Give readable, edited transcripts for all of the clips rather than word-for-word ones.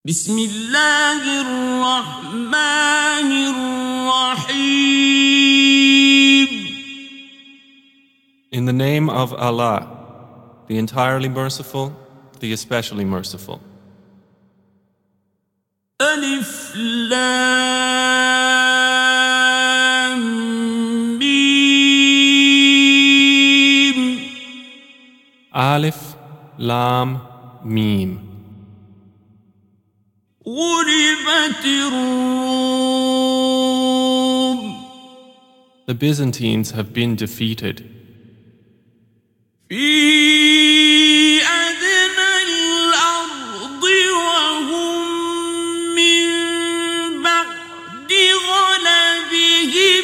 بسم الله الرحمن الرحيم. In the name of Allah, the entirely merciful, the especially merciful. ألف لام ميم. Alif, Lam, Mim. غلبت الروم. The Byzantines have been defeated. في أدنى الأرض وهم من بعد غلبهم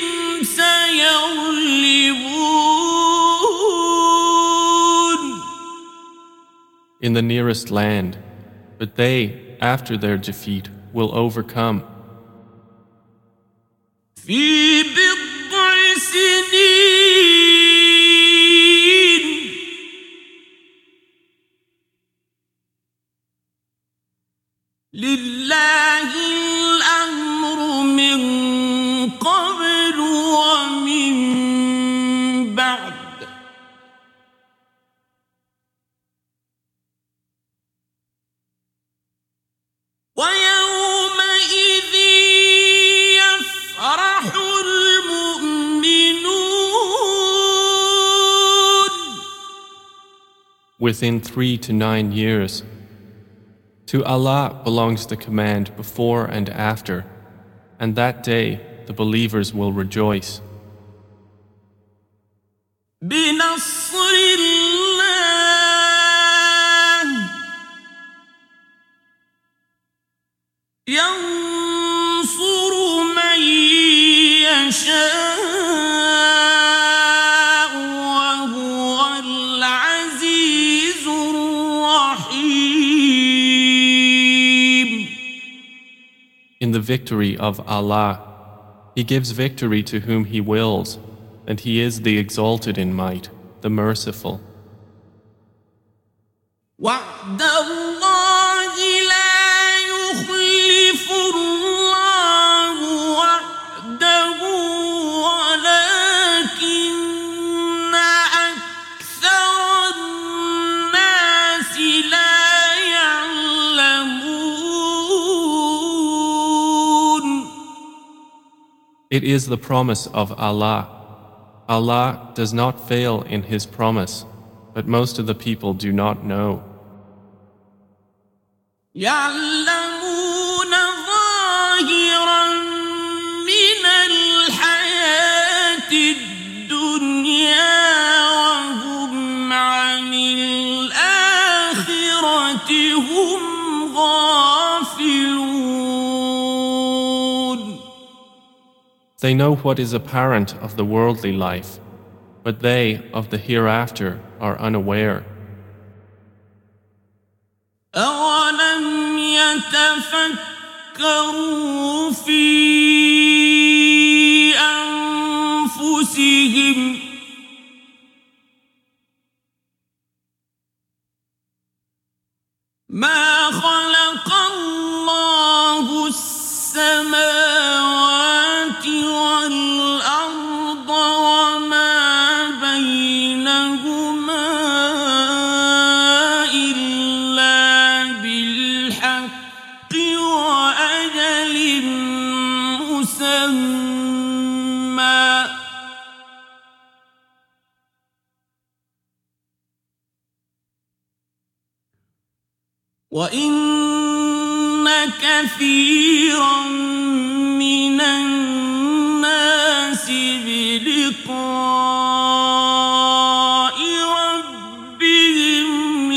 سيغلبون. In the nearest land, but they, after their defeat, will overcome. في بضع سنين لله الأمر من قبل ومن بعد ويومئذ يفرح المؤمنون. Within 3 to 9 years. To Allah belongs the command before and after, and that day the believers will rejoice. بنصر الله ينصر من يشاء وهو العزيز الرحيم. In the victory of Allah, He gives victory to whom He wills, and He is the exalted in might, the merciful. وعد الله لا يخلف الله وعده ولكن أكثر الناس لا يعلمون. It is the promise of Allah. Allah does not fail in His promise, but most of the people do not know. يعلمون ظاهرا من الحياة الدنيا وهم عن الآخرة هم غافلون. They know what is apparent of the worldly life, but they of the hereafter are unaware. أولم يتفكروا في أنفسهم ما خلق الله السماوات والأرض وما بينهما إلا بالحق وأجل مسمى وإن كثيرا من الناس بلقاء ربهم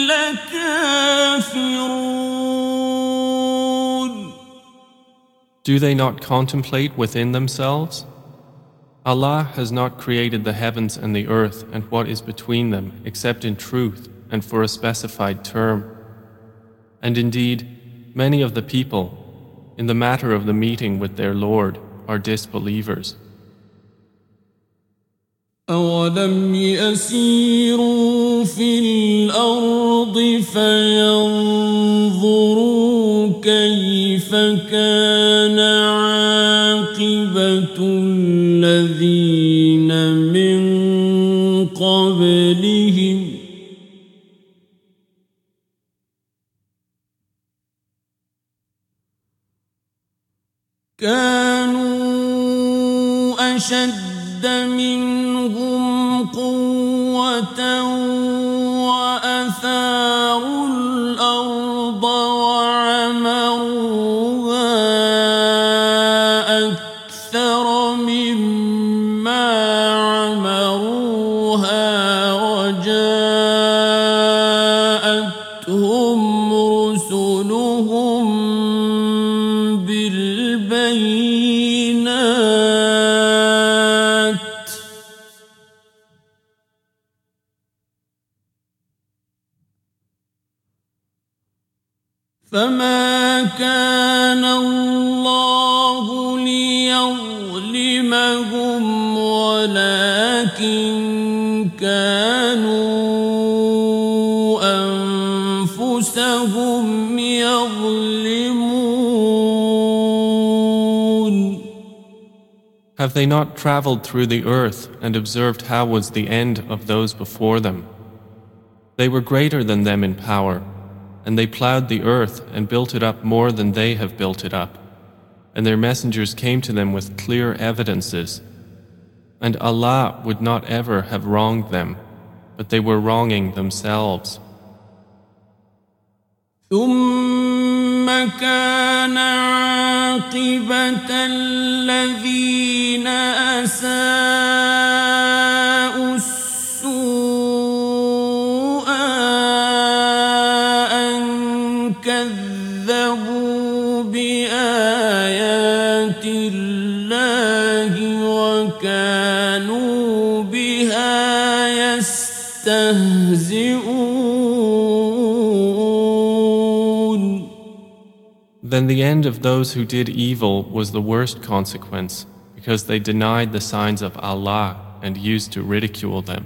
لكافرون. Do they not contemplate within themselves? Allah has not created the heavens and the earth and what is between them except in truth and for a specified term. And indeed, many of the people, in the matter of the meeting with their Lord, are disbelievers. أولم يسيروا في الأرض فينظروا كيف كان عاقبة الذين من قبلهم كانوا أشد منهم قوة وأثاروا الأرض وعمروها أكثر مما عمروها وجاءتهم رسلهم بالبينات فما كان الله ليظلمهم ولكن كانوا أنفسهم يظلمون. Have they not traveled through the earth and observed how was the end of those before them? They were greater than them in power, and they plowed the earth and built it up more than they have built it up. And their messengers came to them with clear evidences. And Allah would not ever have wronged them, but they were wronging themselves. ثم كان عاقبة الذين أساءوا السوء أن كذبوا بآيات الله وكانوا بها يستهزئون. Then the end of those who did evil was the worst consequence, because they denied the signs of Allah and used to ridicule them.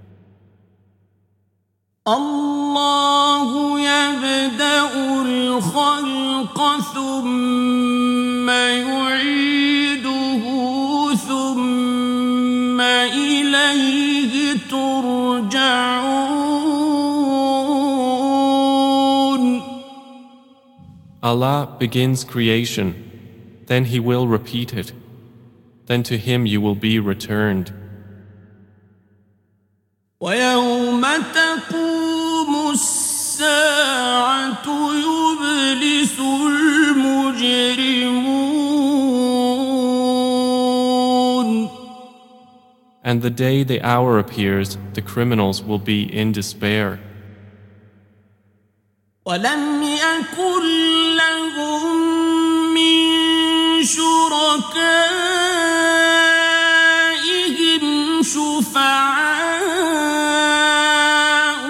الله يبدأ الخلق ثم يعيده ثم إليه ترجعون. Allah begins creation, then He will repeat it, then to Him you will be returned. ويوم تقوم الساعة يبلس المجرمون. And the day the hour appears, the criminals will be in despair. ولم يكن لهم من شركائهم شفعاء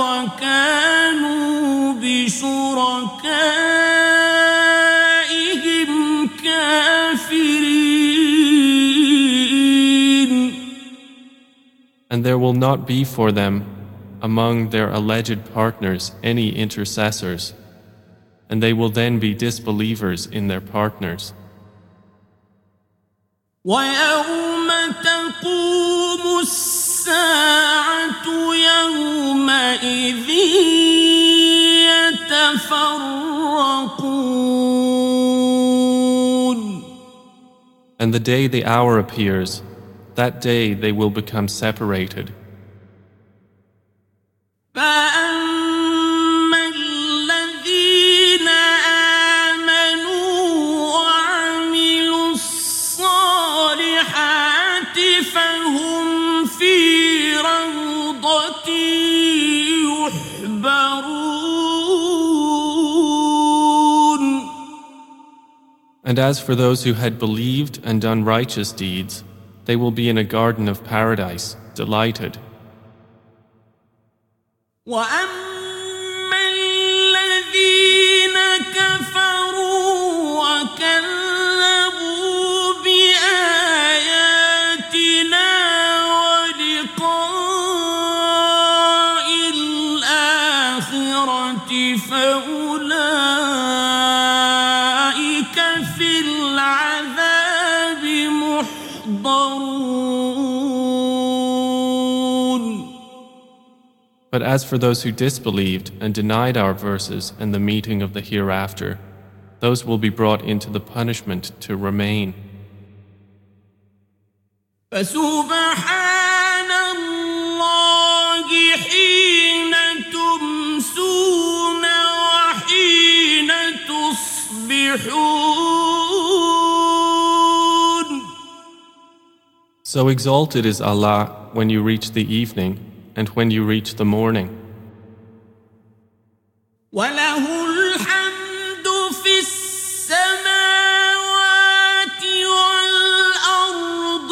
وكانوا بشركائهم كافرين. And there will not be for them among their alleged partners any intercessors, and they will then be disbelievers in their partners. ويوم تقوم الساعة يومئذ يتفرقون. And the day the hour appears, that day they will become separated. فأما الذين آمنوا وعملوا الصالحات فهم في روضة يحبرون. And as for those who had believed and done righteous deeds, they will be in a garden of paradise, delighted. وأما الذين كفروا وكذبوا بآياتنا ولقاء الآخرة فأولئك يحضرون. But as for those who disbelieved and denied our verses and the meeting of the hereafter, those will be brought into the punishment to remain. فسبحان الله حين تمسون وحين تصبحون. So exalted is Allah when you reach the evening and when you reach the morning. وله الحمد في السماوات والأرض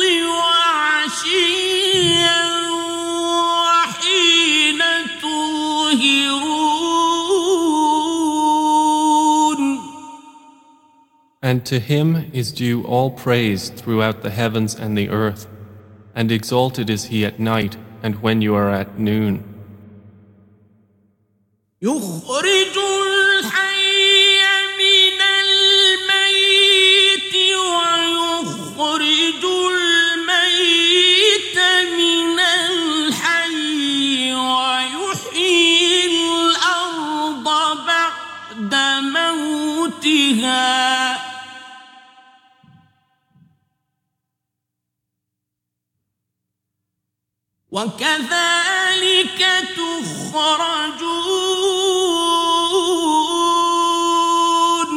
وعشيا وحين تظهرون. And to Him is due all praise throughout the heavens and the earth, and exalted is He at night and when you are at noon. يخرج الحي من الميت ويخرج الميت من الحي ويحيي الأرض بعد موتها وكذلك تخرجون.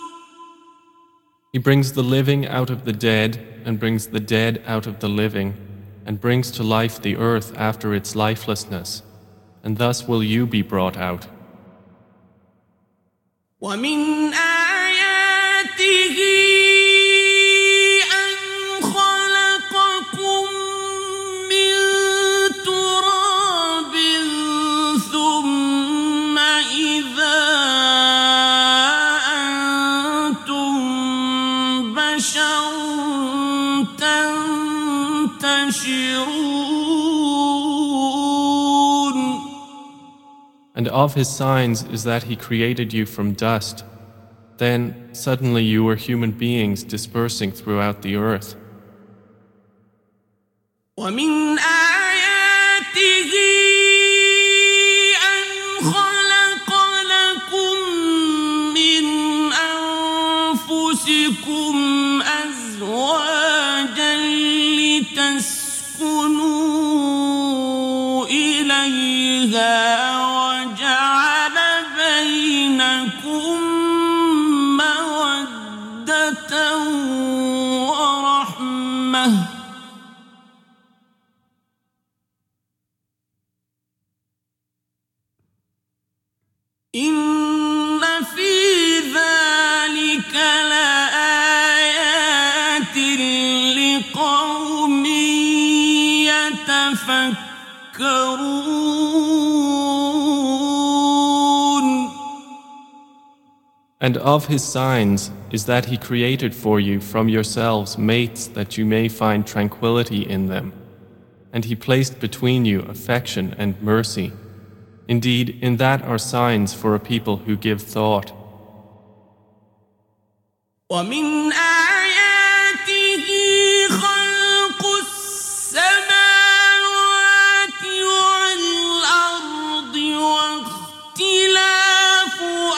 He brings the living out of the dead and brings the dead out of the living and brings to life the earth after its lifelessness, and thus will you be brought out. ومن آياته أن خلقكم من تراب ثم إذا أنتم بشر تنتشرون. And of His signs is that He created you from dust. Then suddenly you were human beings dispersing throughout the earth. ومن آياته أن خلق لكم من أنفسكم أزواجا لتسكنوا إليها وجعل بينكم مودة ورحمة إن في ذلك لآيات لقوم يتفكرون. And of His signs is that He created for you from yourselves mates that you may find tranquility in them. And He placed between you affection and mercy. Indeed, in that are signs for a people who give thought. ومن آياته خلق السماوات والأرض واختلاف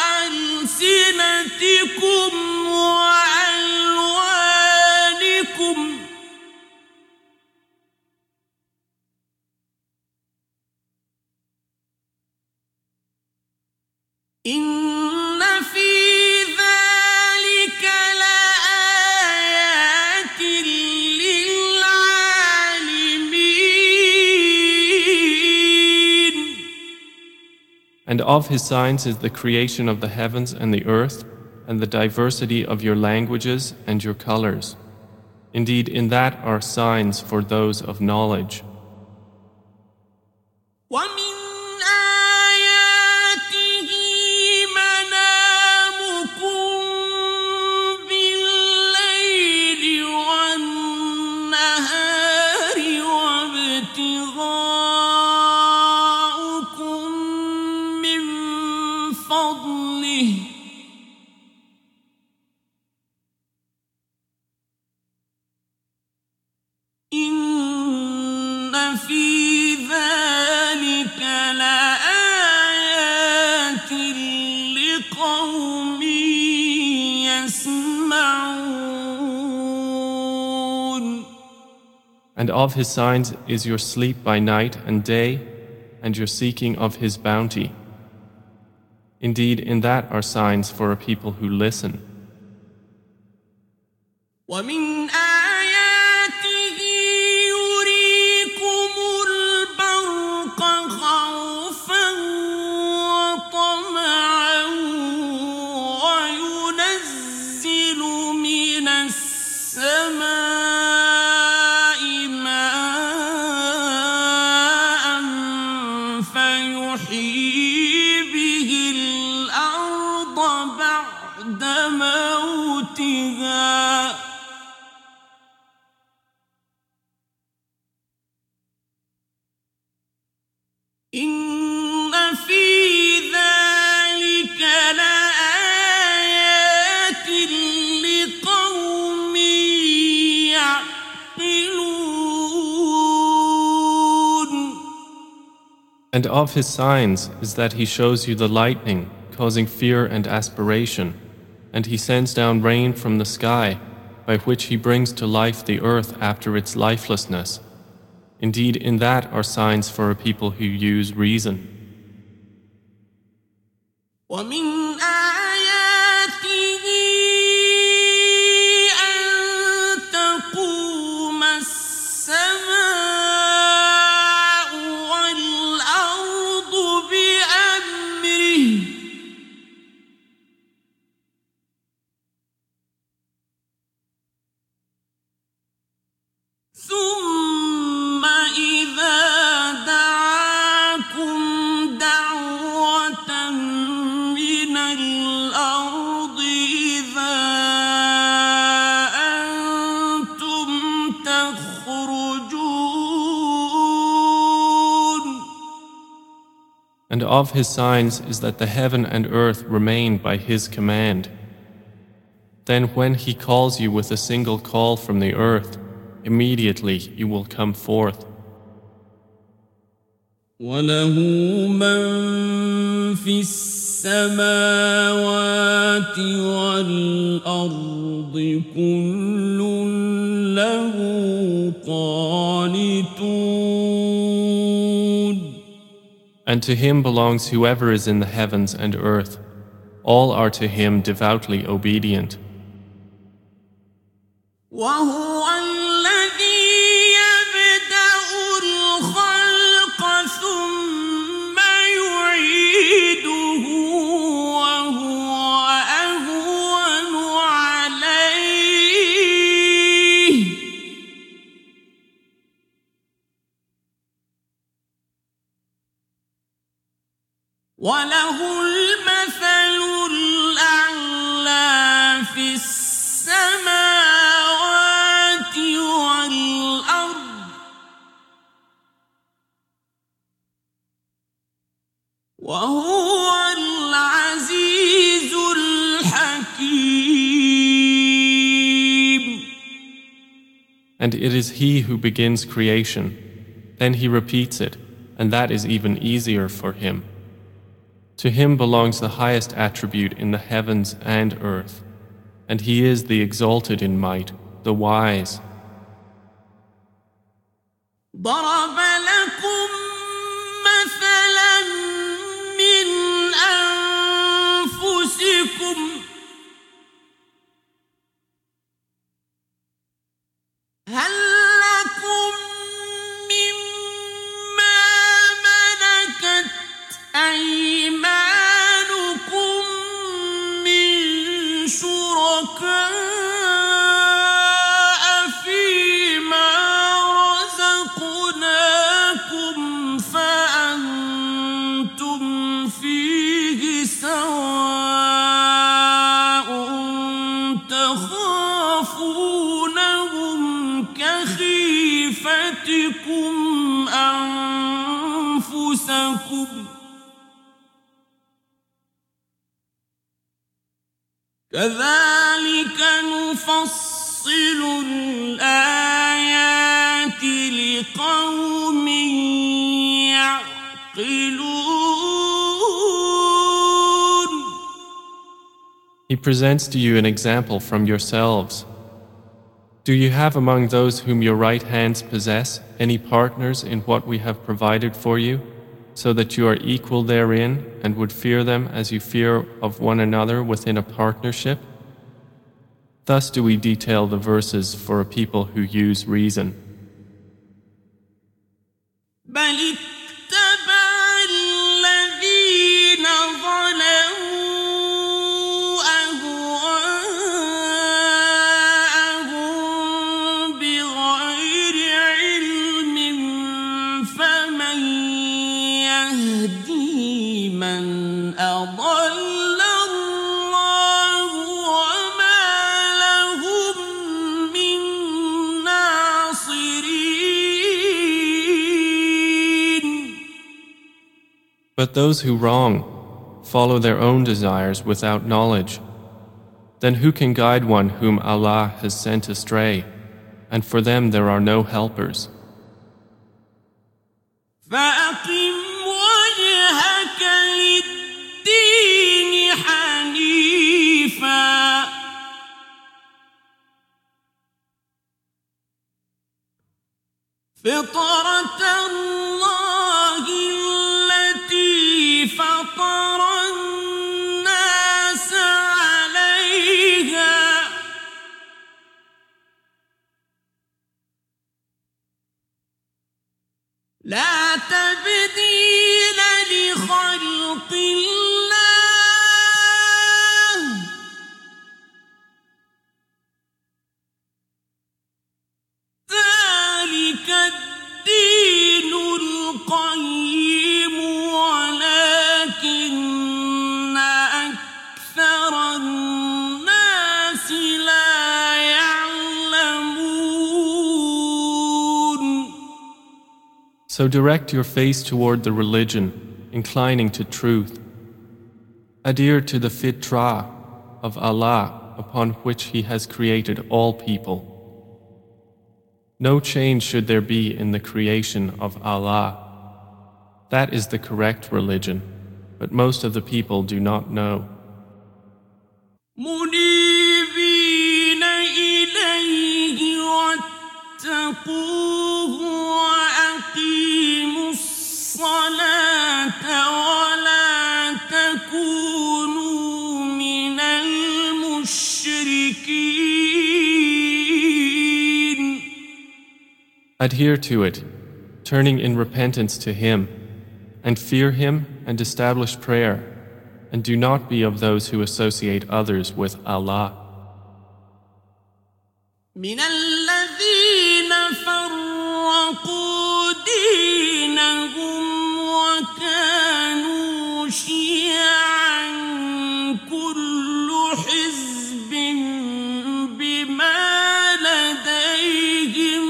ألسنتكم وألوانكم إن في ذلك لآيات للعالمين. And of His signs is the creation of the heavens and the earth, and the diversity of your languages and your colors. Indeed, in that are signs for those of knowledge. ومن آياته منامكم بالليل والنهار وابتغاؤكم من فضله يسمعون And of his signs is your sleep by night and day, and your seeking of his bounty. Indeed, in that are signs for a people who listen. ومن آياته يريكم البرق خوفا وطمعا وينزل من السماء ماء فيحيي به الأرض بعد موتها إن في ذلك لآيات لقوم يعقلون. And of his signs is that he shows you the lightning, causing fear and aspiration, and he sends down rain from the sky, by which he brings to life the earth after its lifelessness. Indeed, in that are signs for a people who use reason. ومن آياته أن تقوم السماء والأرض بأمره ثم إذا دعاكم دعوة من الأرض إذا أنتم تخرجون. And of his signs is that the heaven and earth remain by his command. Then when he calls you with a single call from the earth, immediately you will come forth. وله من في السماوات والأرض كل له قانتون. And to him belongs whoever is in the heavens and earth. All are to him devoutly obedient. وهو الذي يبدأ الخلق ثم يعيده وهو أهون عليه وله المثل الأعلى في السماوات والأرض وهو العزيز الحكيم. And it is he who begins creation, then he repeats it, and that is even easier for him. To him belongs the highest attribute in the heavens and earth, and he is the exalted in might, the wise. ضرب لكم مثلا من أنفسكم هل لكم مما ملكت أيمانكم من شركاء فيما رزقناكم فأنتم فيه سواء تخافونهم كخيفتكم أنفسكم كذلك نفصل الآيات لقوم يعقلون. He He presents to you an example from yourselves. Do you have among those whom your right hands possess any partners in what we have provided for you, so that you are equal therein and would fear them as you fear of one another within a partnership? Thus do we detail the verses for a people who use reason. بل اتبع الذين ظلموا أهواءهم بغير علم فمن يهدي من أضل الله وما لهم من ناصرين. But those who wrong follow their own desires without knowledge. Then who can guide one whom Allah has sent astray? And for them there are no helpers. فأقم وجهك للدين حنيفا فطرة الله التي فطر الناس عليها لا تبديل لخلق الله ذلك الدين القيم ولكن أكثر الناس لا يعلمون. So direct your face toward the religion, inclining to truth. Adhere to the fitrah of Allah upon which He has created all people. No change should there be in the creation of Allah. That is the correct religion, but most of the people do not know. منيبين إليه واتقوه وأقيموا الصلاة ولا تكونوا من المشركين. Adhere to it, turning in repentance to Him, and fear Him and establish prayer, and do not be of those who associate others with Allah. من الذين فرقوا دينهم وكانوا شيعا كل حزب بما لديهم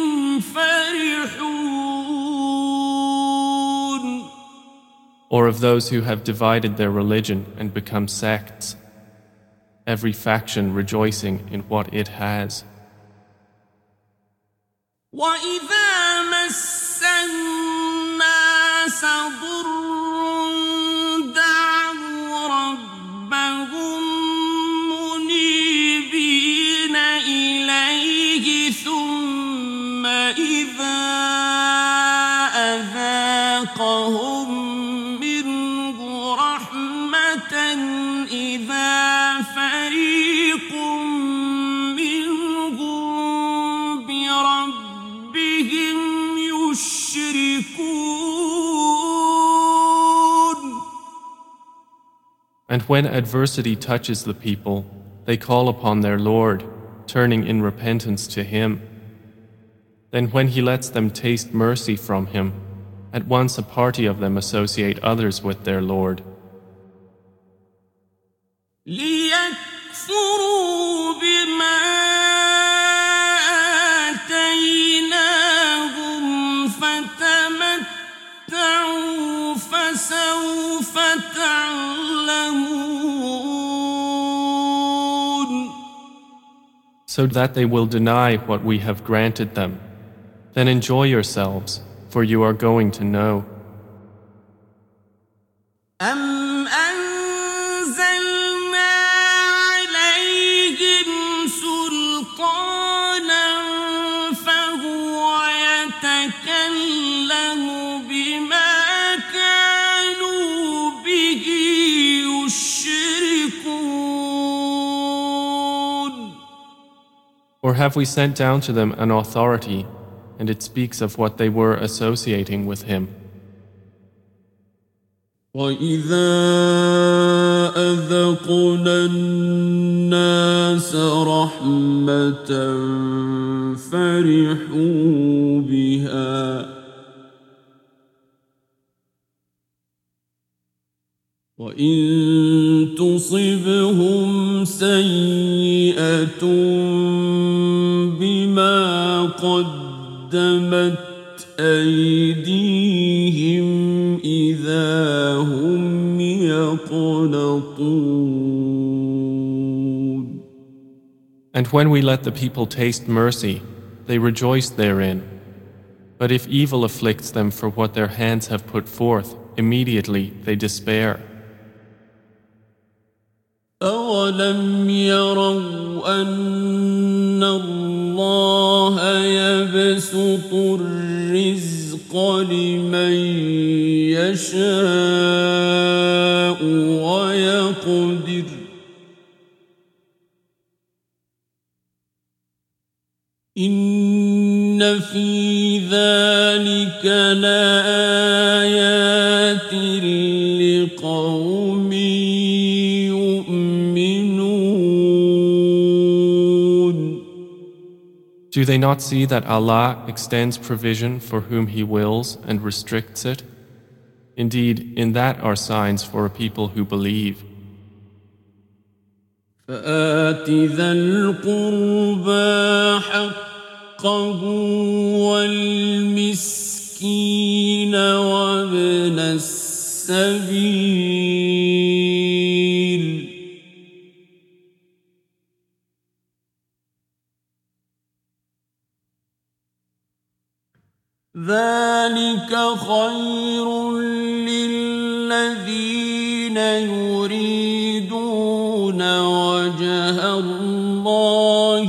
فرحون. Or of those who have divided their religion and become sects, every faction rejoicing in what it has. وإذا مس الناس ضر دعوا ربهم منيبين إليه ثم إذا أذاقهم منه رحمة إذا فريق منهم بربهم يشركون. And when adversity touches the people, they call upon their Lord, turning in repentance to Him. Then when He lets them taste mercy from Him, at once a party of them associate others with their Lord. ليكفروا بما آتيناهم فتمتعوا فسوف تعلمون. So that they will deny what we have granted them. Then enjoy yourselves, for you are going to know. أم أنزلنا على Or have we sent down to them an authority, and it speaks of what they were associating with him? وَإِذَا أَذَقْنَا النَّاسَ رَحْمَةً فَرِحُوا بِهَا وَإِن تُصِبْهُمْ سَيِّئَةٌ بِمَا قَدَّمَتْ أَيْدِيهِمْ إِذَا هُمْ يَقْنَطُونَ And when we let the people taste mercy, they rejoice therein. But if evil afflicts them for what their hands have put forth, immediately they despair. أَوَلَمْ يَرَوْا أَنَّ اللَّهَ يَبْسُطُ الرِّزْقَ لِمَن يَشَاءُ وَيَقْدِرُ إِنَّ فِي ذَلِكَ لَآيَاتٍ لِقَوْمٍ Do they not see that Allah extends provision for whom He wills and restricts it? Indeed, in that are signs for a people who believe. فآت ذا القربى حقه والمسكين وابن السبيل ذلك خير للذين يريدون وجه الله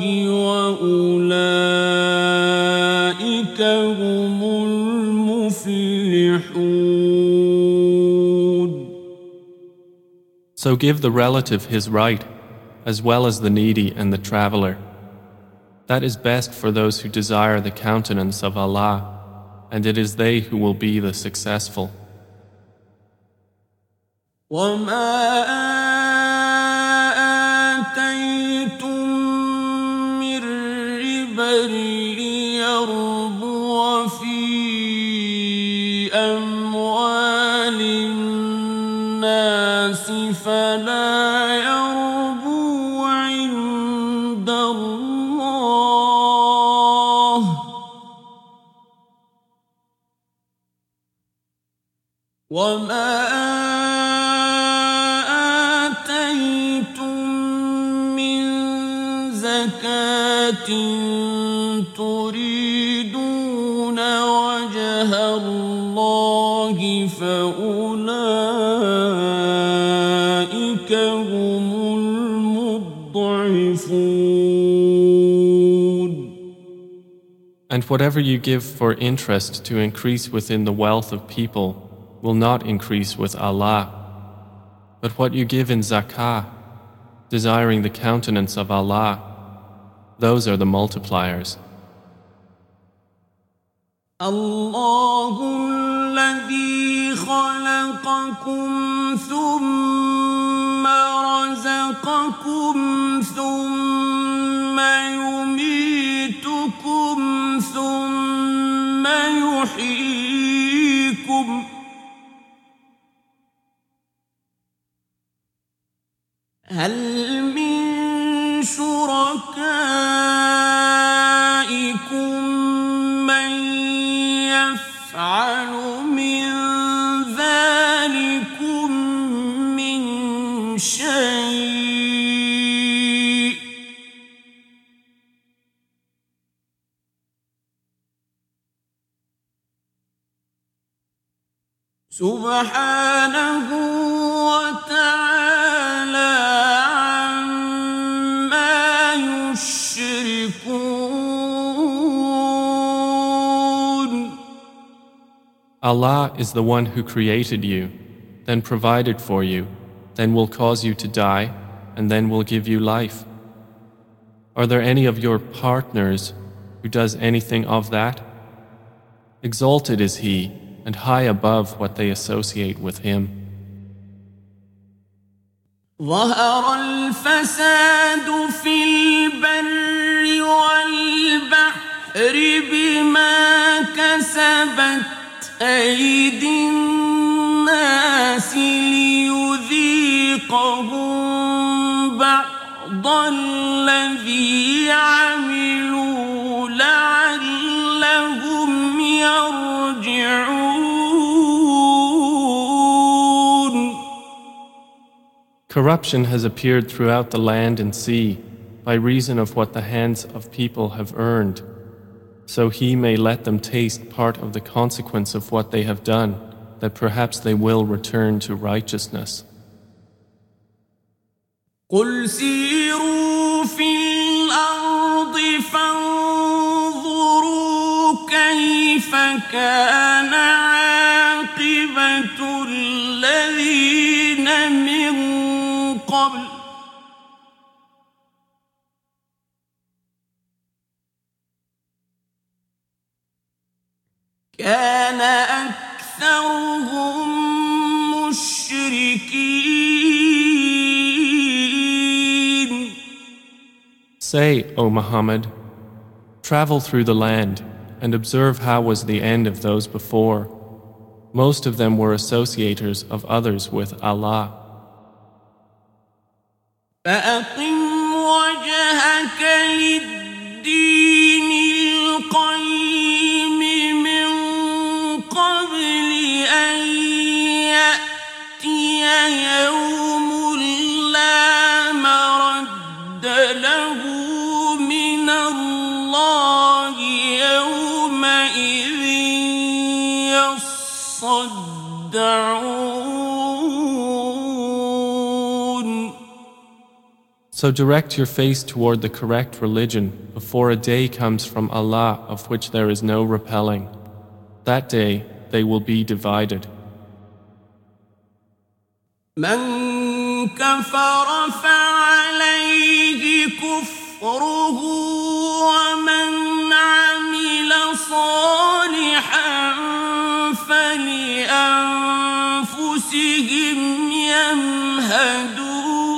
وأولئك هم المفلحون. So give the relative his right, as well as the needy and the traveler. That is best for those who desire the countenance of Allah, and it is they who will be the successful. وَمَا آتَيْتُم مِّن رِّبًا لِّيَرْبُوَ فِي أَمْوَالِ النَّاسِ فَلَا يَرْبُو عِندَ اللَّهِ وَمَا آتَيْتُم مِّن زَكَاةٍ تُرِيدُونَ وَجْهَ اللَّهِ فَأُولَئِكَ هُمُ الْمُضْعِفُونَ. And whatever you give for interest to increase within the wealth of people will not increase with Allah. But what you give in zakah, desiring the countenance of Allah, those are the multipliers. الله الذي خلقكم ثم رزقكم ثم يميتكم ثم يحييكم هل من شركائكم من يفعل من ذلكم من شيء سبحانه وتعالى عما يشركون. Allah is the one who created you, then provided for you, then will cause you to die, and then will give you life. Are there any of your partners who does anything of that? Exalted is he, and high above what they associate with him. ظهر الفساد في البر والبحر بما كسبت أيدي الناس ليذيقهم بعض الذي عملوا لعلهم يرجعون. Corruption has appeared throughout the land and sea by reason of what the hands of people have earned, so he may let them taste part of the consequence of what they have done, that perhaps they will return to righteousness. قل سيروا في الأرض فانظروا كيف كان عاقبة الذين من قبل كان أكثرهم مشركين. Say, O Muhammad, travel through the land and observe how was the end of those before. Most of them were associators of others with Allah. فأقم وجهك للدين القيم من قبل أن يأتي يوم لا مرد له من الله يومئذ يصدعون. So direct your face toward the correct religion before a day comes from Allah of which there is no repelling. That day they will be divided. من كفر فعليه كفره ومن عمل صالحا فلأنفسهم يمهدون.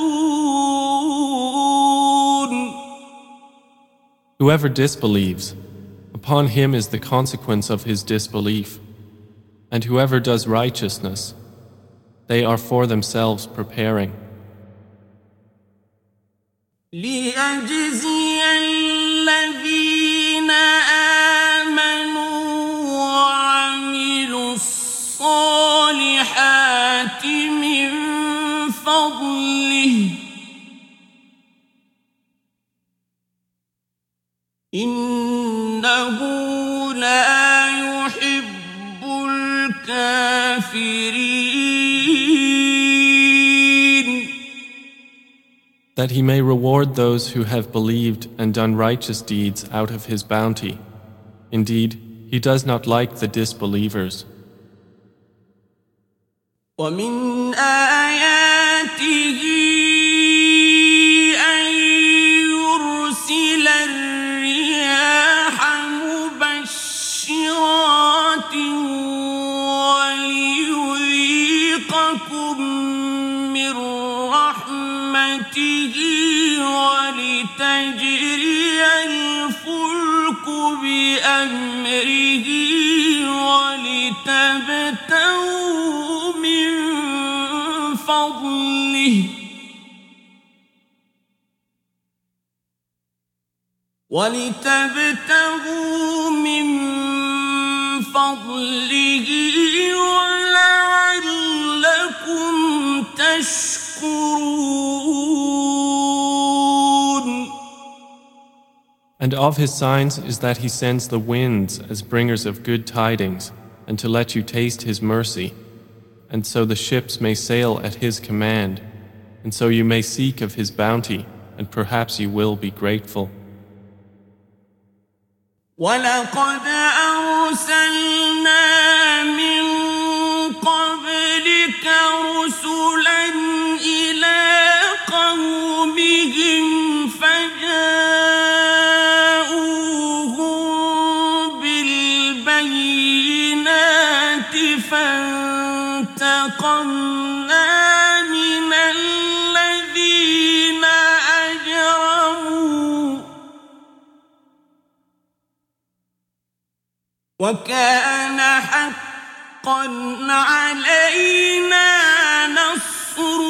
Whoever disbelieves, upon him is the consequence of his disbelief. And whoever does righteousness, they are for themselves preparing. ليجزي الذين آمنوا وعملوا الصالحات من فضله إنه لا يحب الكافرين. That he may reward those who have believed and done righteous deeds out of his bounty. Indeed, he does not like the disbelievers. ومن آياته أن يرسل الرياح مبشرات وليذيقكم من رحمته ولتجري الفلك بأمره ولتبتغوا من فضله ولعلكم تشكرون. And of his signs is that he sends the winds as bringers of good tidings, and to let you taste his mercy, and so the ships may sail at his command, and so you may seek of his bounty, and perhaps you will be grateful. وَلَقَدْ أَرْسَلْنَا مِن قَبْلِكَ رُسُلًا إِلَىٰ قَوْمِهِمْ فَجَاءُوهُم انتقمنا من الذين أجرموا وكان حقا علينا نصر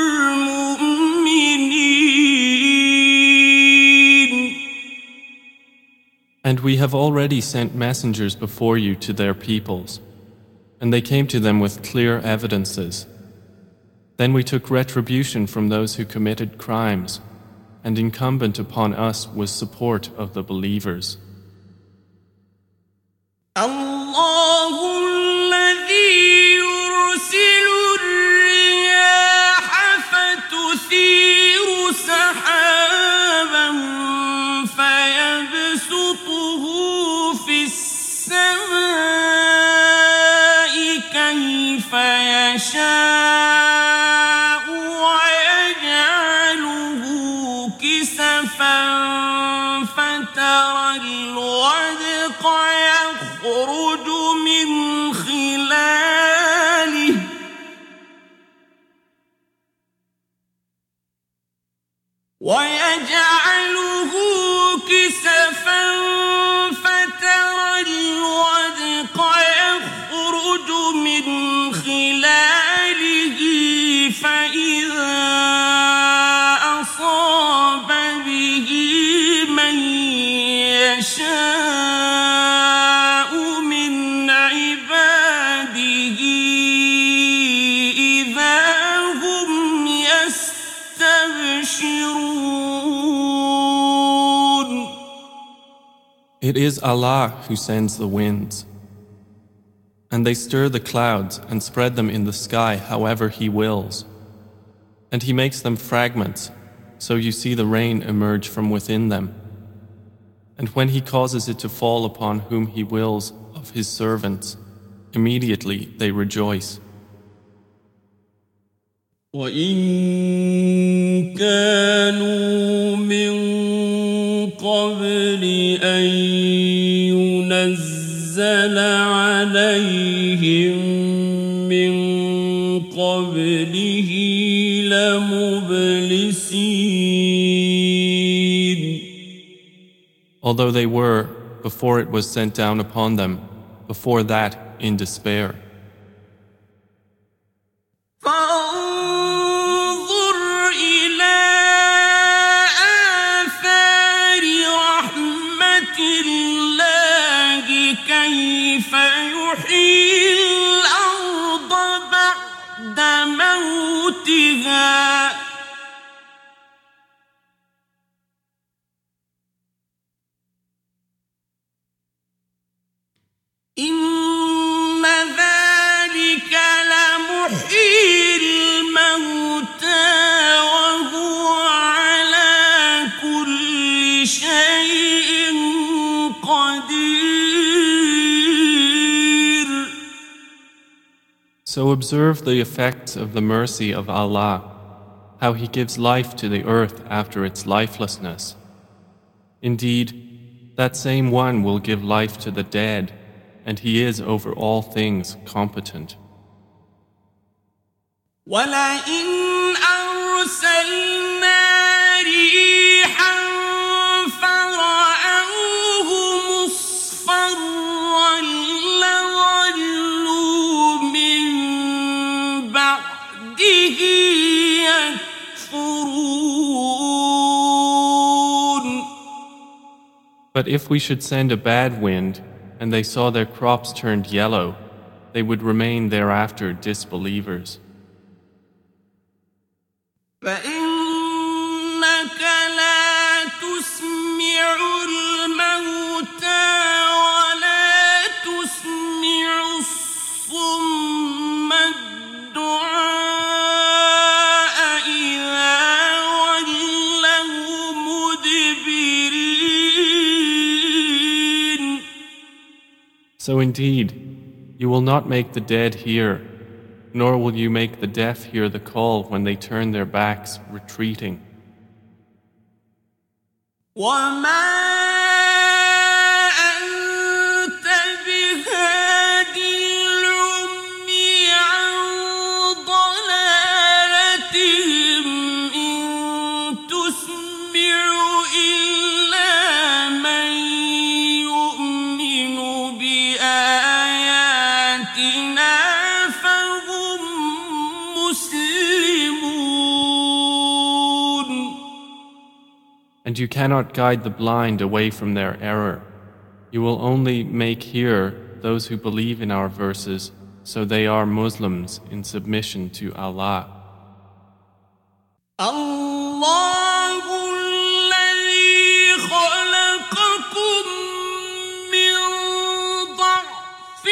المؤمنين. And we have already sent messengers before you to their peoples, and they came to them with clear evidences. Then we took retribution from those who committed crimes, and incumbent upon us was support of the believers. الله الذي يرسل الرياح فتثير سحابا فيبسطه في السماء كيف يشاء ويجعله كسفا فترى الودق يخرج من خلاله فترى الودق يخرج من خلاله فإذا أصاب به من يشاء من عباده إذا هم يستبشرون. It is Allah who sends the winds, and they stir the clouds and spread them in the sky however He wills. And He makes them fragments, so you see the rain emerge from within them. And when He causes it to fall upon whom He wills of His servants, immediately they rejoice. وَإِن كَانُوا مِن قَبْلِ أَن يُنَزَّلَ عَلَيْهِم مِّن قَبْلِهِ لَمُبْلِسِينَ. Although they were, before it was sent down upon them, before that in despair. فانظر إلى آثار رحمة الله كيف يحيي الأرض بعد موتها إن ذلك لمحيي الموتى وهو على كل شيء قدير. So observe the effects of the mercy of Allah, how He gives life to the earth after its lifelessness. Indeed, that same one will give life to the dead, and He is over all things competent. وَلَئِنْ أَرْسَلْنَا رِيحًا فَرَأَوْهُ مُصْفَرًّا لَظَلُّوا مِن بَعْدِهِ يَكْفُرُونَ. But if we should send a bad wind, and they saw their crops turned yellow, they would remain thereafter disbelievers. فإنك لا تسمع الموتى ولا تسمع الصم الدعاء إذا ولوا مدبرين. So indeed, you will not make the dead hear, nor will you make the deaf hear the call when they turn their backs, retreating. وَمَا أَنْتَ بِهَادِ الْعُمْيِ عَنْ And you cannot guide the blind away from their error. You will only make hear those who believe in our verses, so they are Muslims in submission to Allah. الله الذي خلقكم من ضعف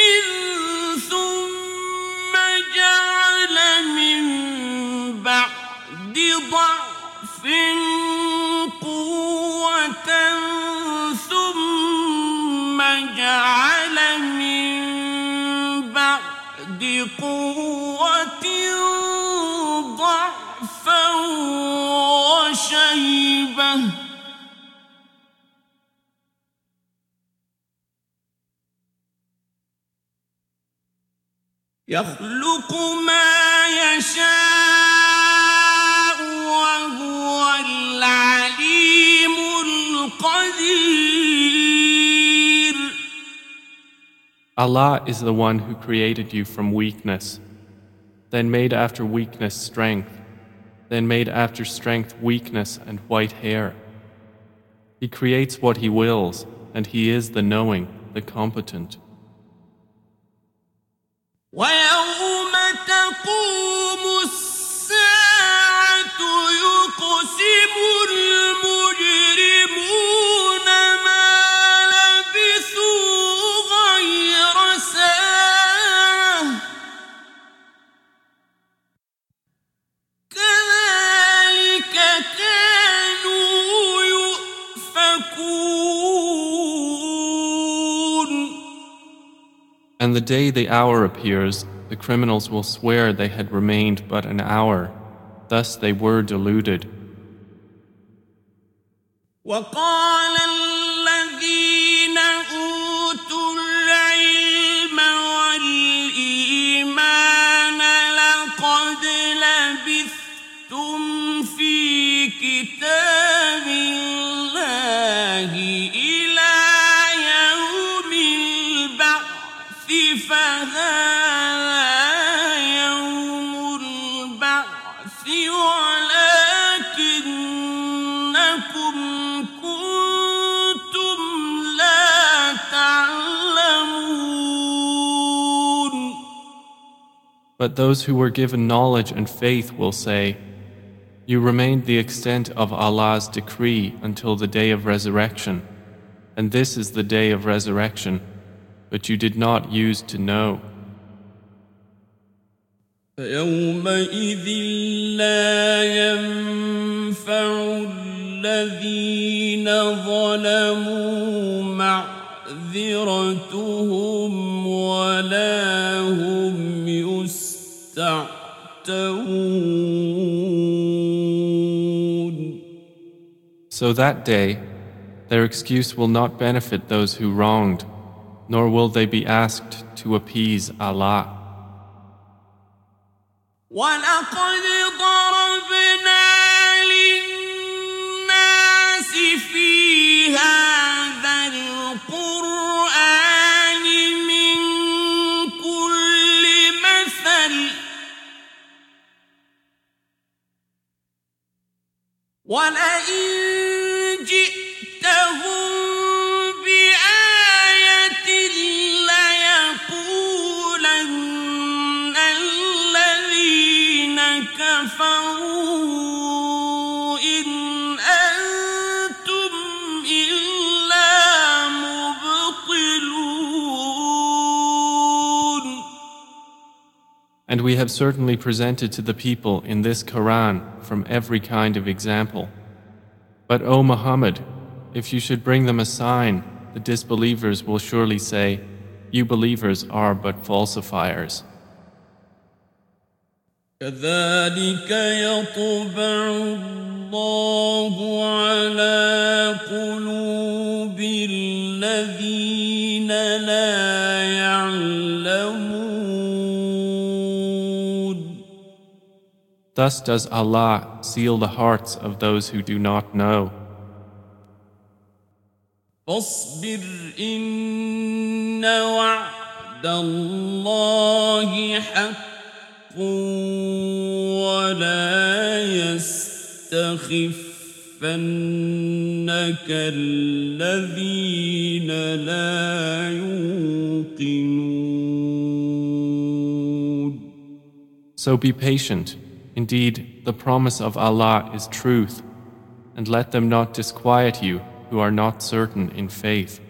ثم جعل من بعد ضعف قوة ثم جعل من بعد قوة ضعفا وشيبة يخلق ما يشاء وهو العليم القدير. Allah is the one who created you from weakness, then made after weakness strength, then made after strength weakness and white hair. He creates what He wills, and He is the knowing, the competent. ويوم تقوم الساعة يقسم المجرمون ما لبثوا غير ساعة كذلك كانوا يؤفكون. And the day the hour appears, the criminals will swear they had remained but an hour. Thus they were deluded. وقال الذين أوتوا العلم والإيمان لقد لبثتم في كتاب الله إلى يوم البعث فهذا يوم البعث ولكنكم كنتم لا تعلمون. But those who were given knowledge and faith will say, You remained the extent of Allah's decree until the day of resurrection, and this is the day of resurrection, but you did not use to know. فيومئذ لا ينفع الذين ظلموا معذرتهم ولا هم يستعتبون. So that day, their excuse will not benefit those who wronged, nor will they be asked to appease Allah. ولقد ضربنا للناس في هذا القرآن من كل مثل ولئن جئتهم بآية ليقولن الذين كفروا إن أنتم إلا مبطلون. And we have certainly presented to the people in this Quran from every kind of example. But O Muhammad, if you should bring them a sign, the disbelievers will surely say, You believers are but falsifiers. كذلك يطبع الله على قلوب الذين لا يعلمون. Thus does Allah seal the hearts of those who do not know. فاصبر إن وعد الله حق ولا يستخفنك الذين لا يوقنون. So be patient. Indeed, the promise of Allah is truth, and let them not disquiet you who are not certain in faith.